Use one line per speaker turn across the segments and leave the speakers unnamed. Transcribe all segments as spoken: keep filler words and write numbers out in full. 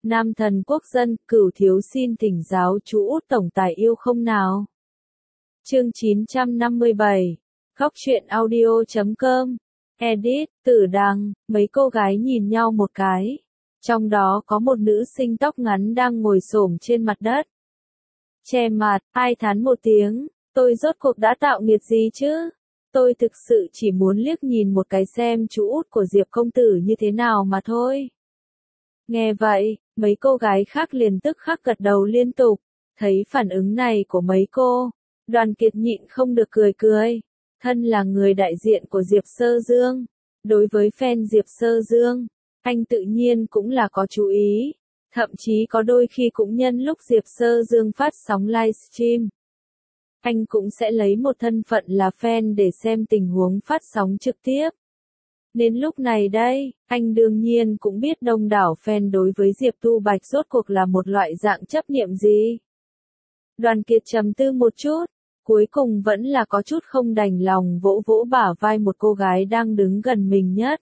Nam thần quốc dân, Cửu thiếu xin thỉnh giáo chú Út tổng tài yêu không nào. Chương chín trăm năm mươi bảy, Góc truyện audio chấm com, edit, Tử Đằng, mấy cô gái nhìn nhau một cái. Trong đó có một nữ sinh tóc ngắn đang ngồi xổm trên mặt đất. Che mặt, ai thán một tiếng, tôi rốt cuộc đã tạo nghiệt gì chứ? Tôi thực sự chỉ muốn liếc nhìn một cái xem chú Út của Diệp công tử như thế nào mà thôi. Nghe vậy, mấy cô gái khác liền tức khắc gật đầu liên tục. Thấy phản ứng này của mấy cô, Đoàn Kiệt nhịn không được cười cười. Thân là người đại diện của Diệp Sơ Dương, đối với fan Diệp Sơ Dương, anh tự nhiên cũng là có chú ý. Thậm chí có đôi khi cũng nhân lúc Diệp Sơ Dương phát sóng livestream, anh cũng sẽ lấy một thân phận là fan để xem tình huống phát sóng trực tiếp. Đến lúc này đây, anh đương nhiên cũng biết đông đảo fan đối với Diệp Tu Bạch rốt cuộc là một loại dạng chấp niệm gì. Đoàn Kiệt trầm tư một chút, cuối cùng vẫn là có chút không đành lòng vỗ vỗ bả vai một cô gái đang đứng gần mình nhất.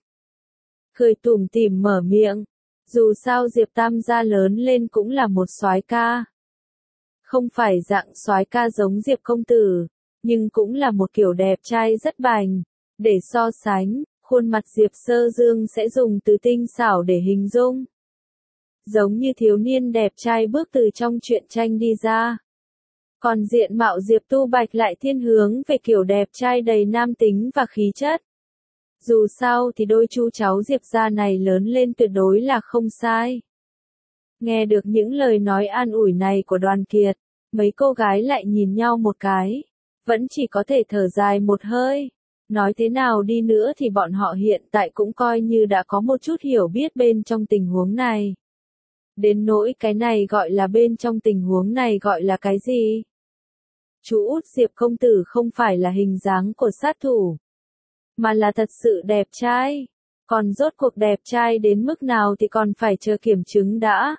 Cười tủm tỉm mở miệng, dù sao Diệp Tam gia lớn lên cũng là một soái ca. Không phải dạng soái ca giống Diệp công tử, nhưng cũng là một kiểu đẹp trai rất bành. Để so sánh, khuôn mặt Diệp Sơ Dương sẽ dùng từ tinh xảo để hình dung. Giống như thiếu niên đẹp trai bước từ trong truyện tranh đi ra. Còn diện mạo Diệp Tu Bạch lại thiên hướng về kiểu đẹp trai đầy nam tính và khí chất. Dù sao thì đôi chu cháu Diệp gia này lớn lên tuyệt đối là không sai. Nghe được những lời nói an ủi này của Đoàn Kiệt, mấy cô gái lại nhìn nhau một cái, vẫn chỉ có thể thở dài một hơi. Nói thế nào đi nữa thì bọn họ hiện tại cũng coi như đã có một chút hiểu biết bên trong tình huống này. Đến nỗi cái này gọi là bên trong tình huống này gọi là cái gì? Chú Út Diệp công tử không phải là hình dáng của sát thủ, mà là thật sự đẹp trai. Còn rốt cuộc đẹp trai đến mức nào thì còn phải chờ kiểm chứng đã.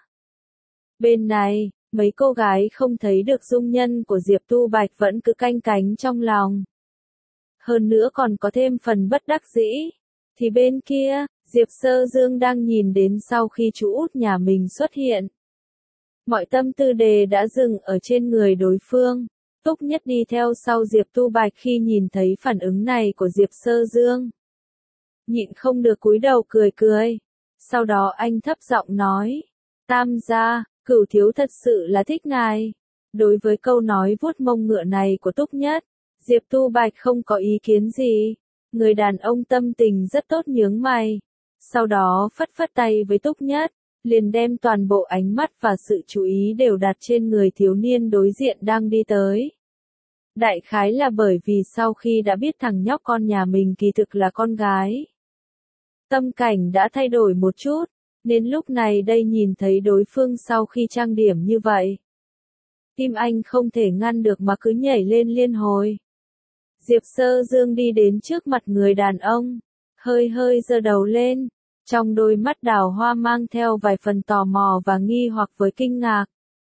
Bên này, mấy cô gái không thấy được dung nhân của Diệp Tu Bạch vẫn cứ canh cánh trong lòng. Hơn nữa còn có thêm phần bất đắc dĩ. Thì bên kia, Diệp Sơ Dương đang nhìn đến sau khi chú Út nhà mình xuất hiện. Mọi tâm tư đề đã dừng ở trên người đối phương. Túc Nhất đi theo sau Diệp Tu Bạch khi nhìn thấy phản ứng này của Diệp Sơ Dương. Nhịn không được cúi đầu cười cười. Sau đó anh thấp giọng nói. Tam gia, Cửu thiếu thật sự là thích ngài. Đối với câu nói vuốt mông ngựa này của Túc Nhất, Diệp Tu Bạch không có ý kiến gì. Người đàn ông tâm tình rất tốt nhướng mày. Sau đó phất phất tay với Túc Nhất, liền đem toàn bộ ánh mắt và sự chú ý đều đặt trên người thiếu niên đối diện đang đi tới. Đại khái là bởi vì sau khi đã biết thằng nhóc con nhà mình kỳ thực là con gái, tâm cảnh đã thay đổi một chút, nên lúc này đây nhìn thấy đối phương sau khi trang điểm như vậy, tim anh không thể ngăn được mà cứ nhảy lên liên hồi. Diệp Sơ Dương đi đến trước mặt người đàn ông, hơi hơi giơ đầu lên, trong đôi mắt đào hoa mang theo vài phần tò mò và nghi hoặc với kinh ngạc.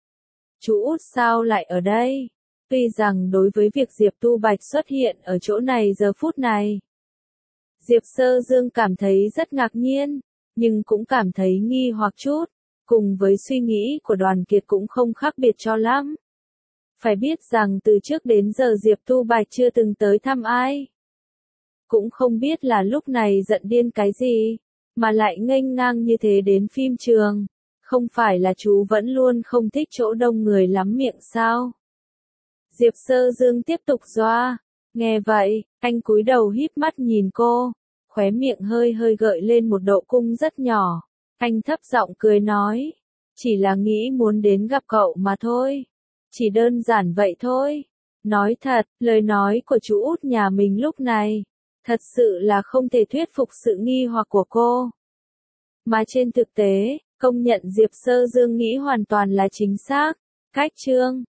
Chú Út sao lại ở đây? Tuy rằng đối với việc Diệp Tu Bạch xuất hiện ở chỗ này giờ phút này, Diệp Sơ Dương cảm thấy rất ngạc nhiên, nhưng cũng cảm thấy nghi hoặc chút, cùng với suy nghĩ của Đoàn Kiệt cũng không khác biệt cho lắm. Phải biết rằng từ trước đến giờ Diệp Tu Bạch chưa từng tới thăm ai. Cũng không biết là lúc này giận điên cái gì, mà lại nghênh ngang như thế đến phim trường. Không phải là chú vẫn luôn không thích chỗ đông người lắm miệng sao? Diệp Sơ Dương tiếp tục doa. Nghe vậy, anh cúi đầu híp mắt nhìn cô, khóe miệng hơi hơi gợi lên một độ cung rất nhỏ. Anh thấp giọng cười nói, chỉ là nghĩ muốn đến gặp cậu mà thôi. Chỉ đơn giản vậy thôi. Nói thật, lời nói của chú Út nhà mình lúc này, thật sự là không thể thuyết phục sự nghi hoặc của cô. Mà trên thực tế, công nhận Diệp Sơ Dương nghĩ hoàn toàn là chính xác. Cách chương